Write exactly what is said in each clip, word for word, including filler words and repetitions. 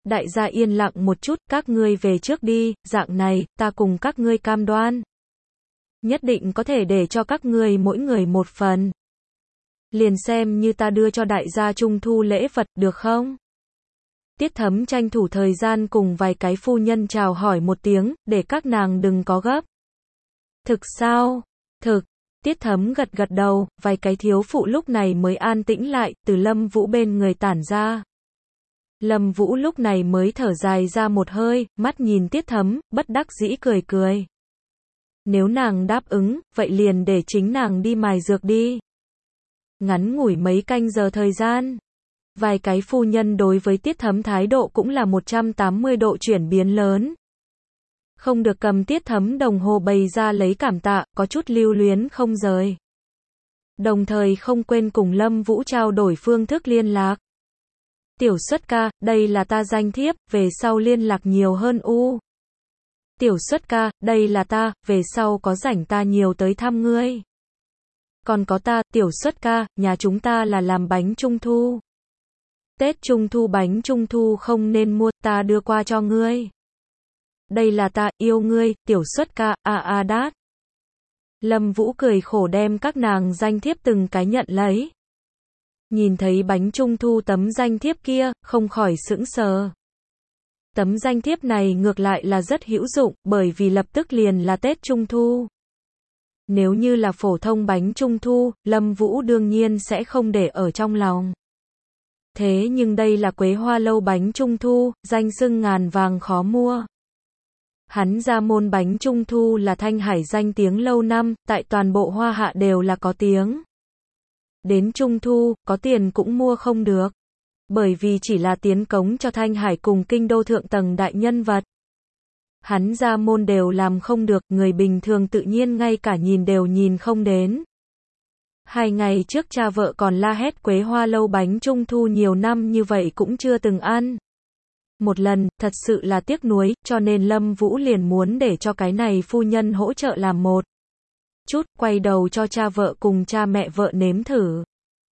Đại gia yên lặng một chút, các ngươi về trước đi, dạng này, ta cùng các ngươi cam đoan. Nhất định có thể để cho các ngươi mỗi người một phần. Liền xem như ta đưa cho đại gia trung thu lễ vật, được không? Tiết Thấm tranh thủ thời gian cùng vài cái phu nhân chào hỏi một tiếng, để các nàng đừng có gấp. Thực sao? Thực. Tiết Thấm gật gật đầu, vài cái thiếu phụ lúc này mới an tĩnh lại, từ Lâm Vũ bên người tản ra. Lâm Vũ lúc này mới thở dài ra một hơi, mắt nhìn Tiết Thấm, bất đắc dĩ cười cười. Nếu nàng đáp ứng, vậy liền để chính nàng đi mài dược đi. Ngắn ngủi mấy canh giờ thời gian. Vài cái phu nhân đối với Tiết Thấm thái độ cũng là một trăm tám mươi độ chuyển biến lớn. Không được cầm Tiết Thấm đồng hồ bày ra lấy cảm tạ, có chút lưu luyến không rời. Đồng thời không quên cùng Lâm Vũ trao đổi phương thức liên lạc. Tiểu Xuất ca, đây là ta danh thiếp, về sau liên lạc nhiều hơn u. Tiểu Xuất ca, đây là ta, về sau có rảnh ta nhiều tới thăm ngươi. Còn có ta, Tiểu Xuất ca, nhà chúng ta là làm bánh trung thu. Tết trung thu bánh trung thu không nên mua, ta đưa qua cho ngươi. Đây là ta, yêu ngươi, Tiểu Xuất ca, a a đát. Lâm Vũ cười khổ đem các nàng danh thiếp từng cái nhận lấy. Nhìn thấy bánh trung thu tấm danh thiếp kia, không khỏi sững sờ. Tấm danh thiếp này ngược lại là rất hữu dụng, bởi vì lập tức liền là Tết Trung Thu. Nếu như là phổ thông bánh Trung Thu, Lâm Vũ đương nhiên sẽ không để ở trong lòng. Thế nhưng đây là Quế Hoa Lâu bánh Trung Thu, danh xưng ngàn vàng khó mua. Hắn ra môn bánh Trung Thu là Thanh Hải danh tiếng lâu năm, tại toàn bộ Hoa Hạ đều là có tiếng. Đến Trung Thu, có tiền cũng mua không được. Bởi vì chỉ là tiến cống cho Thanh Hải cùng kinh đô thượng tầng đại nhân vật. Hắn ra môn đều làm không được, người bình thường tự nhiên ngay cả nhìn đều nhìn không đến. Hai ngày trước cha vợ còn la hét Quế Hoa Lâu bánh Trung Thu nhiều năm như vậy cũng chưa từng ăn. Một lần, thật sự là tiếc nuối, cho nên Lâm Vũ liền muốn để cho cái này phu nhân hỗ trợ làm một chút, quay đầu cho cha vợ cùng cha mẹ vợ nếm thử.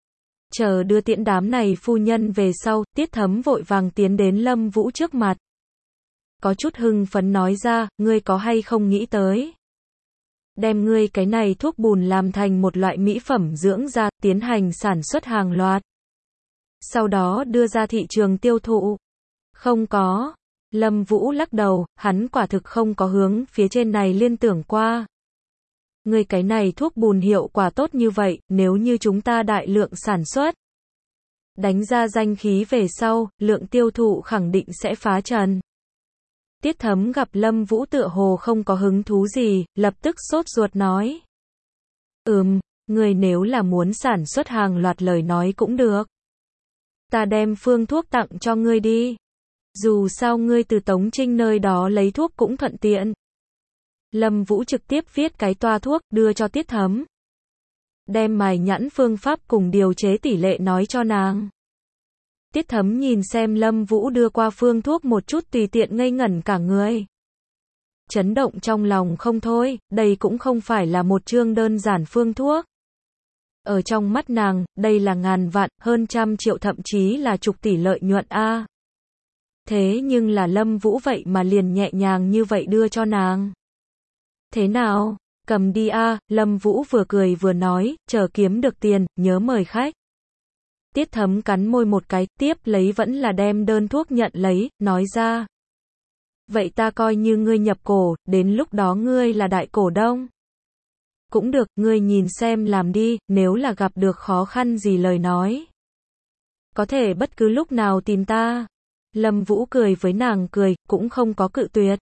Chờ đưa tiễn đám này phu nhân về sau, Tiết Thấm vội vàng tiến đến Lâm Vũ trước mặt. Có chút hưng phấn nói ra, ngươi có hay không nghĩ tới. Đem ngươi cái này thuốc bùn làm thành một loại mỹ phẩm dưỡng da, tiến hành sản xuất hàng loạt. Sau đó đưa ra thị trường tiêu thụ. Không có. Lâm Vũ lắc đầu, hắn quả thực không có hướng phía trên này liên tưởng qua. Ngươi cái này thuốc bùn hiệu quả tốt như vậy, nếu như chúng ta đại lượng sản xuất. Đánh ra danh khí về sau, lượng tiêu thụ khẳng định sẽ phá trần. Tiết Thấm gặp Lâm Vũ tựa hồ không có hứng thú gì, lập tức sốt ruột nói. Ừm, ngươi nếu là muốn sản xuất hàng loạt lời nói cũng được. Ta đem phương thuốc tặng cho ngươi đi. Dù sao ngươi từ Tống Trinh nơi đó lấy thuốc cũng thuận tiện. Lâm Vũ trực tiếp viết cái toa thuốc, đưa cho Tiết Thấm. Đem mài nhãn phương pháp cùng điều chế tỷ lệ nói cho nàng. Tiết Thấm nhìn xem Lâm Vũ đưa qua phương thuốc một chút tùy tiện ngây ngẩn cả người. Chấn động trong lòng không thôi, đây cũng không phải là một chương đơn giản phương thuốc. Ở trong mắt nàng, đây là ngàn vạn, hơn trăm triệu thậm chí là chục tỷ lợi nhuận a. Thế nhưng là Lâm Vũ vậy mà liền nhẹ nhàng như vậy đưa cho nàng. Thế nào, cầm đi a, Lâm Vũ vừa cười vừa nói, chờ kiếm được tiền, nhớ mời khách. Tiết Thấm cắn môi một cái, tiếp lấy vẫn là đem đơn thuốc nhận lấy, nói ra. Vậy ta coi như ngươi nhập cổ, đến lúc đó ngươi là đại cổ đông. Cũng được, ngươi nhìn xem làm đi, nếu là gặp được khó khăn gì lời nói. Có thể bất cứ lúc nào tìm ta. Lâm Vũ cười với nàng cười, cũng không có cự tuyệt.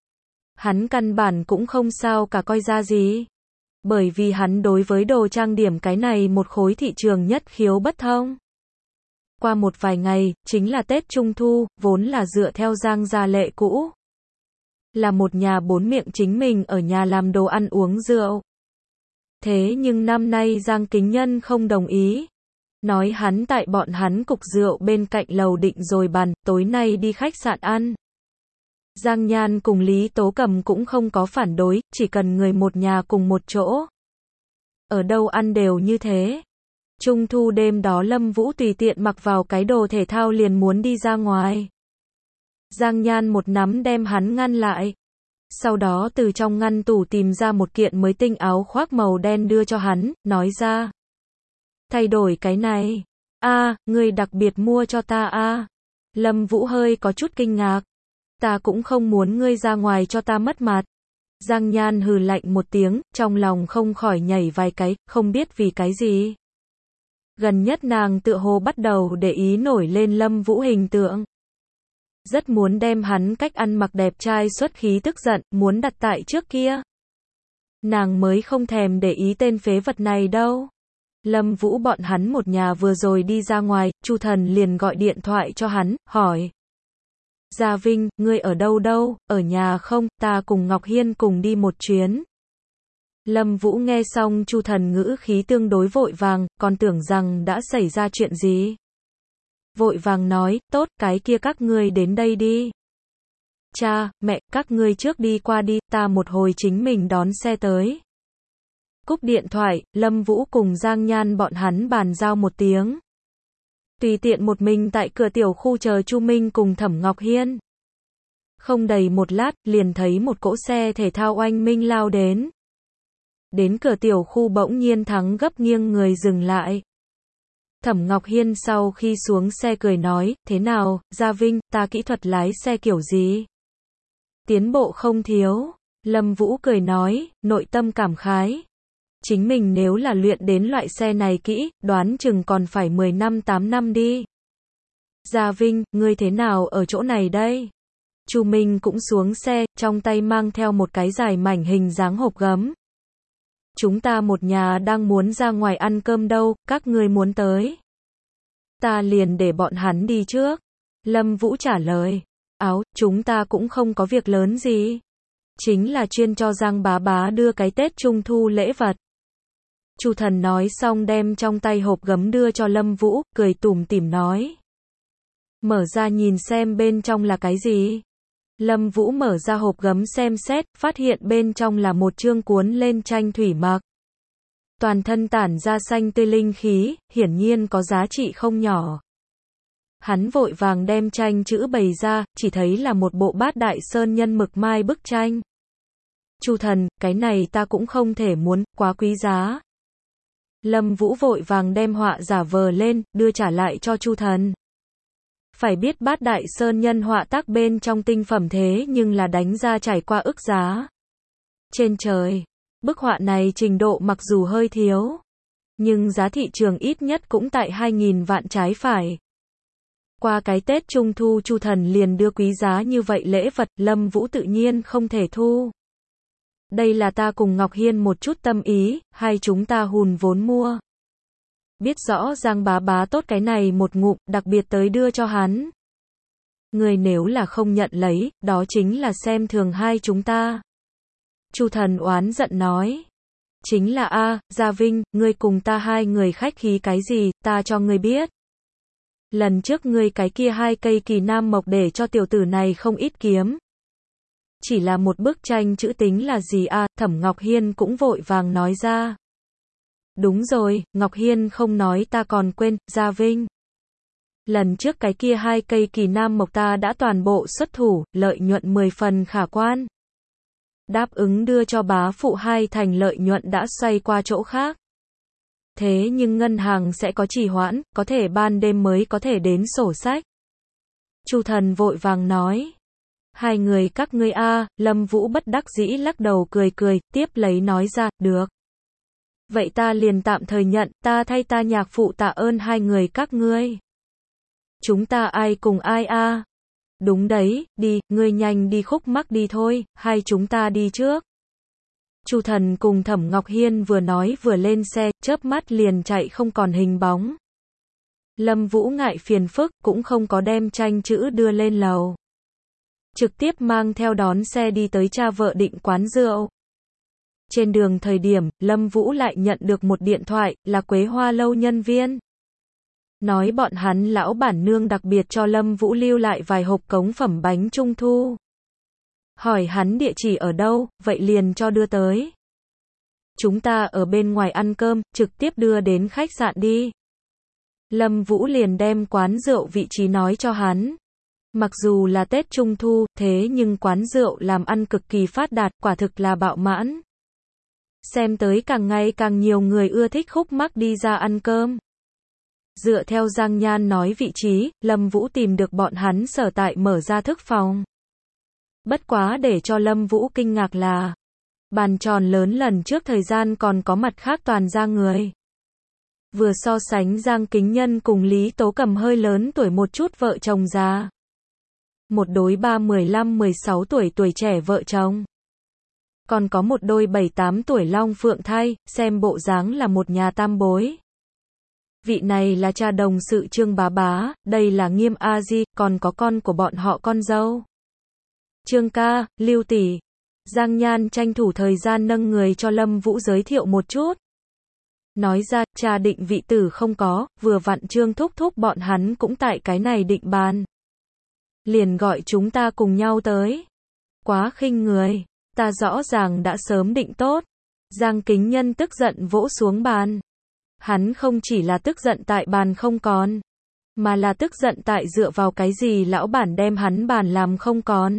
Hắn căn bản cũng không sao cả coi ra gì. Bởi vì hắn đối với đồ trang điểm cái này một khối thị trường nhất khiếu bất thông. Qua một vài ngày, chính là Tết Trung Thu, vốn là dựa theo Giang gia lệ cũ. Là một nhà bốn miệng chính mình ở nhà làm đồ ăn uống rượu. Thế nhưng năm nay Giang Kính Nhân không đồng ý. Nói hắn tại bọn hắn cục rượu bên cạnh lầu định rồi bàn, tối nay đi khách sạn ăn. Giang Nhan cùng Lý Tố Cầm cũng không có phản đối, chỉ cần người một nhà cùng một chỗ. Ở đâu ăn đều như thế. Trung thu đêm đó Lâm Vũ tùy tiện mặc vào cái đồ thể thao liền muốn đi ra ngoài. Giang Nhan một nắm đem hắn ngăn lại. Sau đó từ trong ngăn tủ tìm ra một kiện mới tinh áo khoác màu đen đưa cho hắn, nói ra. Thay đổi cái này. A, à, ngươi đặc biệt mua cho ta a. À. Lâm Vũ hơi có chút kinh ngạc. Ta cũng không muốn ngươi ra ngoài cho ta mất mặt. Giang Nhan hừ lạnh một tiếng, trong lòng không khỏi nhảy vài cái, không biết vì cái gì. Gần nhất nàng tựa hồ bắt đầu để ý nổi lên Lâm Vũ hình tượng. Rất muốn đem hắn cách ăn mặc đẹp trai xuất khí tức giận, muốn đặt tại trước kia. Nàng mới không thèm để ý tên phế vật này đâu. Lâm Vũ bọn hắn một nhà vừa rồi đi ra ngoài, Chu Thần liền gọi điện thoại cho hắn, hỏi. Gia Vinh, ngươi ở đâu đâu, ở nhà không, ta cùng Ngọc Hiên cùng đi một chuyến. Lâm Vũ nghe xong Chu Thần ngữ khí tương đối vội vàng, còn tưởng rằng đã xảy ra chuyện gì. Vội vàng nói, tốt, cái kia các ngươi đến đây đi. Cha, mẹ, các ngươi trước đi qua đi, ta một hồi chính mình đón xe tới. Cúp điện thoại, Lâm Vũ cùng Giang Nhan bọn hắn bàn giao một tiếng. Tùy tiện một mình tại cửa tiểu khu chờ Chu Minh cùng Thẩm Ngọc Hiên. Không đầy một lát, liền thấy một cỗ xe thể thao oanh minh lao đến. Đến cửa tiểu khu bỗng nhiên Thắng gấp nghiêng người dừng lại. Thẩm Ngọc Hiên sau khi xuống xe cười nói, thế nào, Gia Vinh, ta kỹ thuật lái xe kiểu gì? Tiến bộ không thiếu. Lâm Vũ cười nói, nội tâm cảm khái. Chính mình nếu là luyện đến loại xe này kỹ, đoán chừng còn phải mười năm tám năm đi. Gia Vinh, ngươi thế nào ở chỗ này đây? Chu Minh cũng xuống xe, trong tay mang theo một cái dài mảnh hình dáng hộp gấm. Chúng ta một nhà đang muốn ra ngoài ăn cơm đâu, các ngươi muốn tới. Ta liền để bọn hắn đi trước. Lâm Vũ trả lời. Áo, chúng ta cũng không có việc lớn gì. Chính là chuyên cho Giang bá bá đưa cái Tết Trung Thu lễ vật. Chu Thần nói xong đem trong tay hộp gấm đưa cho Lâm Vũ, cười tủm tỉm nói. Mở ra nhìn xem bên trong là cái gì. Lâm Vũ mở ra hộp gấm xem xét, phát hiện bên trong là một chương cuốn lên tranh thủy mặc. Toàn thân tản ra xanh tươi linh khí, hiển nhiên có giá trị không nhỏ. Hắn vội vàng đem tranh chữ bày ra, chỉ thấy là một bộ Bát Đại Sơn Nhân mực mai bức tranh. Chu Thần, cái này ta cũng không thể muốn, quá quý giá. Lâm Vũ vội vàng đem họa giả vờ lên, đưa trả lại cho Chu Thần. Phải biết Bát Đại Sơn Nhân họa tác bên trong tinh phẩm thế nhưng là đánh ra trải qua ức giá. Trên trời, bức họa này trình độ mặc dù hơi thiếu, nhưng giá thị trường ít nhất cũng tại hai nghìn vạn trái phải. Qua cái Tết Trung Thu Chu Thần liền đưa quý giá như vậy lễ vật, Lâm Vũ tự nhiên không thể thu. Đây là ta cùng Ngọc Hiên một chút tâm ý, hai chúng ta hùn vốn mua. Biết rõ Giang bá bá tốt cái này một ngụm, đặc biệt tới đưa cho hắn. Người nếu là không nhận lấy, đó chính là xem thường hai chúng ta. Chu Thần oán giận nói. Chính là a, Gia Vinh, ngươi cùng ta hai người khách khí cái gì, ta cho ngươi biết. Lần trước ngươi cái kia hai cây kỳ nam mộc để cho tiểu tử này không ít kiếm. Chỉ là một bức tranh chữ tính là gì a, Thẩm Ngọc Hiên cũng vội vàng nói ra. Đúng rồi, Ngọc Hiên không nói ta còn quên, Gia Vinh. Lần trước cái kia hai cây kỳ nam mộc ta đã toàn bộ xuất thủ, lợi nhuận mười phần khả quan. Đáp ứng đưa cho bá phụ hai thành lợi nhuận đã xoay qua chỗ khác. Thế nhưng ngân hàng sẽ có trì hoãn, có thể ban đêm mới có thể đến sổ sách. Chu Thần vội vàng nói. Hai người các ngươi a, Lâm Vũ bất đắc dĩ lắc đầu cười cười, tiếp lấy nói ra, được. Vậy ta liền tạm thời nhận, ta thay ta nhạc phụ tạ ơn hai người các ngươi. Chúng ta ai cùng ai a? Đúng đấy, đi, ngươi nhanh đi khúc mắc đi thôi, hai chúng ta đi trước. Chu Thần cùng Thẩm Ngọc Hiên vừa nói vừa lên xe, chớp mắt liền chạy không còn hình bóng. Lâm Vũ ngại phiền phức, cũng không có đem tranh chữ đưa lên lầu. Trực tiếp mang theo đón xe đi tới cha vợ định quán rượu. Trên đường thời điểm, Lâm Vũ lại nhận được một điện thoại, là Quế Hoa Lâu nhân viên. Nói bọn hắn lão bản nương đặc biệt cho Lâm Vũ lưu lại vài hộp cống phẩm bánh trung thu. Hỏi hắn địa chỉ ở đâu, vậy liền cho đưa tới. Chúng ta ở bên ngoài ăn cơm, trực tiếp đưa đến khách sạn đi. Lâm Vũ liền đem quán rượu vị trí nói cho hắn. Mặc dù là Tết Trung Thu, thế nhưng quán rượu làm ăn cực kỳ phát đạt, quả thực là bạo mãn. Xem tới càng ngày càng nhiều người ưa thích khúc mắc đi ra ăn cơm. Dựa theo Giang Nhan nói vị trí, Lâm Vũ tìm được bọn hắn sở tại mở ra thức phòng. Bất quá để cho Lâm Vũ kinh ngạc là, bàn tròn lớn lần trước thời gian còn có mặt khác toàn ra người. Vừa so sánh Giang Kính Nhân cùng Lý Tố Cầm hơi lớn tuổi một chút vợ chồng già. Một đôi ba mười lăm mười sáu tuổi tuổi trẻ vợ chồng. Còn có một đôi bảy tám tuổi long phượng thai, xem bộ dáng là một nhà tam bối. Vị này là cha đồng sự Trương Bá Bá, đây là Nghiêm A Di, còn có con của bọn họ con dâu. Trương ca, Lưu tỷ. Giang Nhan tranh thủ thời gian nâng người cho Lâm Vũ giới thiệu một chút. Nói ra, cha định vị tử không có, vừa vặn Trương thúc thúc bọn hắn cũng tại cái này định bàn. Liền gọi chúng ta cùng nhau tới. Quá khinh người, ta rõ ràng đã sớm định tốt. Giang Kính Nhân tức giận vỗ xuống bàn. Hắn không chỉ là tức giận tại bàn không còn, mà là tức giận tại dựa vào cái gì lão bản đem hắn bàn làm không còn.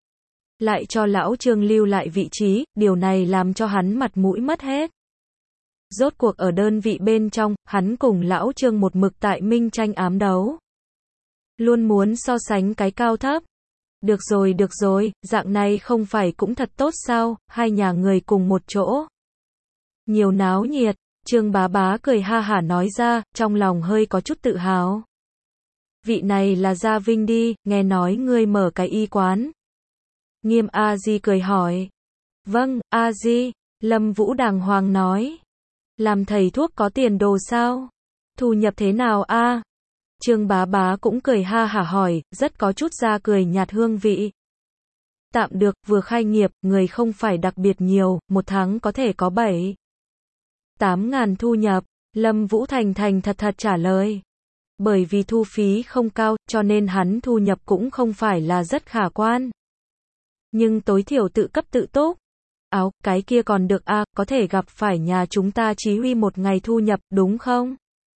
Lại cho lão Trương lưu lại vị trí, điều này làm cho hắn mặt mũi mất hết. Rốt cuộc ở đơn vị bên trong, hắn cùng lão Trương một mực tại minh tranh ám đấu. Luôn muốn so sánh cái cao thấp. Được rồi được rồi, dạng này không phải cũng thật tốt sao, hai nhà người cùng một chỗ. Nhiều náo nhiệt, Trương Bá Bá cười ha hả nói ra, trong lòng hơi có chút tự hào. Vị này là Gia Vinh đi, nghe nói ngươi mở cái y quán. Nghiêm A Di cười hỏi. Vâng, A Di, Lâm Vũ đàng hoàng nói. Làm thầy thuốc có tiền đồ sao? Thu nhập thế nào a? Trương Bá Bá cũng cười ha hả hỏi, rất có chút ra cười nhạt hương vị. Tạm được, vừa khai nghiệp, người không phải đặc biệt nhiều, một tháng có thể có bảy, tám ngàn thu nhập. Lâm Vũ thành thành thật thật trả lời. Bởi vì thu phí không cao, cho nên hắn thu nhập cũng không phải là rất khả quan. Nhưng tối thiểu tự cấp tự túc. Áo, cái kia còn được a, à, có thể gặp phải nhà chúng ta Chí Huy một ngày thu nhập, đúng không?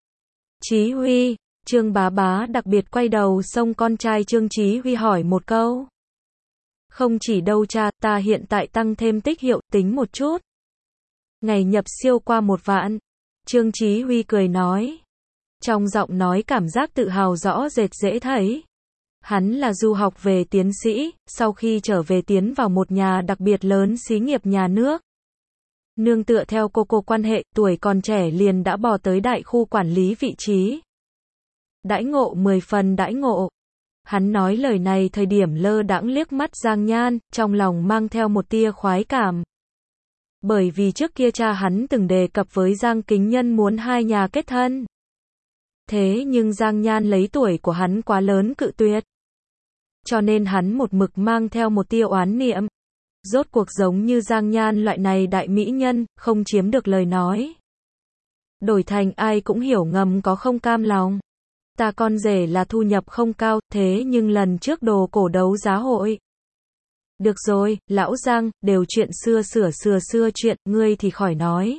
Chí Huy, Trương Bá Bá đặc biệt quay đầu xông con trai Trương Chí Huy hỏi một câu. Không chỉ đâu cha, ta hiện tại tăng thêm tích hiệu, tính một chút. Ngày nhập siêu qua một vạn. Trương Chí Huy cười nói. Trong giọng nói cảm giác tự hào rõ rệt dễ thấy. Hắn là du học về tiến sĩ, sau khi trở về tiến vào một nhà đặc biệt lớn xí nghiệp nhà nước. Nương tựa theo cô cô quan hệ, tuổi còn trẻ liền đã bò tới đại khu quản lý vị trí. Đãi ngộ mười phần đãi ngộ. Hắn nói lời này thời điểm lơ đãng liếc mắt Giang Nhan, trong lòng mang theo một tia khoái cảm. Bởi vì trước kia cha hắn từng đề cập với Giang Kính Nhân muốn hai nhà kết thân. Thế nhưng Giang Nhan lấy tuổi của hắn quá lớn cự tuyệt. Cho nên hắn một mực mang theo một tia oán niệm. Rốt cuộc giống như Giang Nhan loại này đại mỹ nhân, không chiếm được lời nói. Đổi thành ai cũng hiểu ngầm có không cam lòng. Ta con rể là thu nhập không cao, thế nhưng lần trước đồ cổ đấu giá hội. Được rồi, lão Giang, đều chuyện xưa sửa sửa xưa chuyện, ngươi thì khỏi nói.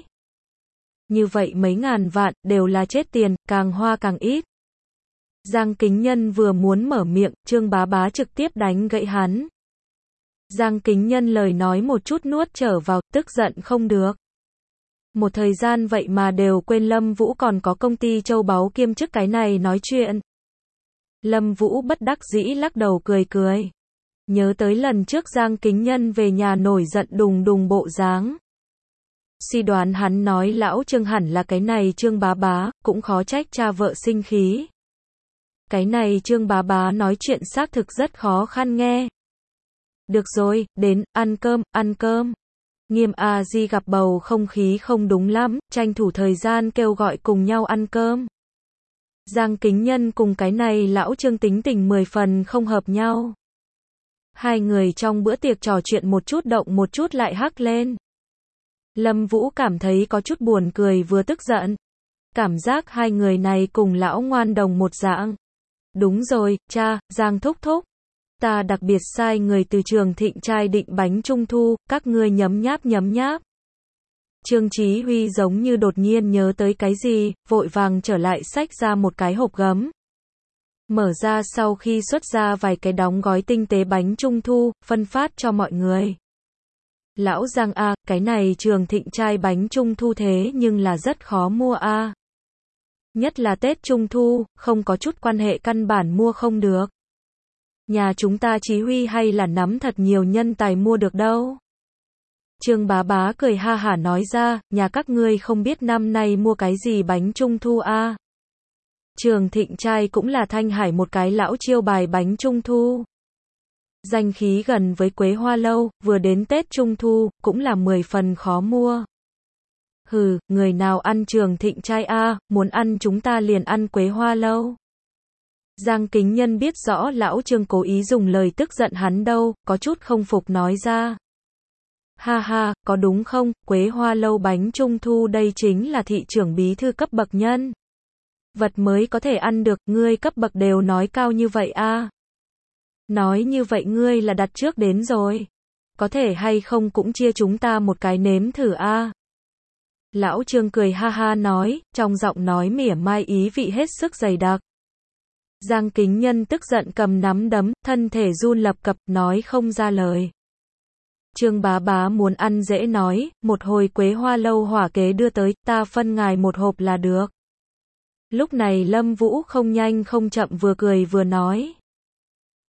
Như vậy mấy ngàn vạn, đều là chết tiền, càng hoa càng ít. Giang Kính Nhân vừa muốn mở miệng, Trương Bá Bá trực tiếp đánh gãy hắn. Giang Kính Nhân lời nói một chút nuốt trở vào, tức giận không được. Một thời gian vậy mà đều quên Lâm Vũ còn có công ty châu báu kiêm chức cái này nói chuyện. Lâm Vũ bất đắc dĩ lắc đầu cười cười. Nhớ tới lần trước Giang Kính Nhân về nhà nổi giận đùng đùng bộ dáng. Suy đoán hắn nói lão Trương hẳn là cái này Trương Bá Bá, cũng khó trách cha vợ sinh khí. Cái này Trương Bá Bá nói chuyện xác thực rất khó khăn nghe. Được rồi, đến, ăn cơm, ăn cơm. Nghiêm A Di gặp bầu không khí không đúng lắm, tranh thủ thời gian kêu gọi cùng nhau ăn cơm. Giang Kính Nhân cùng cái này lão Trương tính tình mười phần không hợp nhau. Hai người trong bữa tiệc trò chuyện một chút động một chút lại hắc lên. Lâm Vũ cảm thấy có chút buồn cười vừa tức giận. Cảm giác hai người này cùng lão ngoan đồng một dạng. Đúng rồi, cha, Giang thúc thúc. Ta đặc biệt sai người từ Trường Thịnh trai định bánh trung thu, các ngươi nhấm nháp nhấm nháp. Trương Chí Huy giống như đột nhiên nhớ tới cái gì, vội vàng trở lại xách ra một cái hộp gấm. Mở ra sau khi xuất ra vài cái đóng gói tinh tế bánh trung thu, phân phát cho mọi người. Lão Giang a, cái này Trường Thịnh trai bánh trung thu thế nhưng là rất khó mua a. Nhất là Tết Trung Thu, không có chút quan hệ căn bản mua không được. Nhà chúng ta Chí Huy hay là nắm thật nhiều nhân tài mua được đâu. Trương Bá Bá cười ha hả nói ra, nhà các ngươi không biết năm nay mua cái gì bánh Trung Thu a. Trường Thịnh trai cũng là Thanh Hải một cái lão chiêu bài bánh Trung Thu. Danh khí gần với Quế Hoa Lâu, vừa đến Tết Trung Thu, cũng là mười phần khó mua. Hừ, người nào ăn Trường Thịnh trai a, muốn ăn chúng ta liền ăn Quế Hoa Lâu. Giang Kính Nhân biết rõ lão Trương cố ý dùng lời tức giận hắn đâu, có chút không phục nói ra. Ha ha, có đúng không, Quế Hoa Lâu bánh Trung Thu đây chính là thị trưởng bí thư cấp bậc nhân. Vật mới có thể ăn được, ngươi cấp bậc đều nói cao như vậy a. Nói như vậy ngươi là đặt trước đến rồi. Có thể hay không cũng chia chúng ta một cái nếm thử a. Lão Trương cười ha ha nói, trong giọng nói mỉa mai ý vị hết sức dày đặc. Giang Kính Nhân tức giận cầm nắm đấm, thân thể run lập cập, nói không ra lời. Trương Bá Bá muốn ăn dễ nói, một hồi Quế Hoa Lâu hỏa kế đưa tới, ta phân ngài một hộp là được. Lúc này Lâm Vũ không nhanh không chậm vừa cười vừa nói.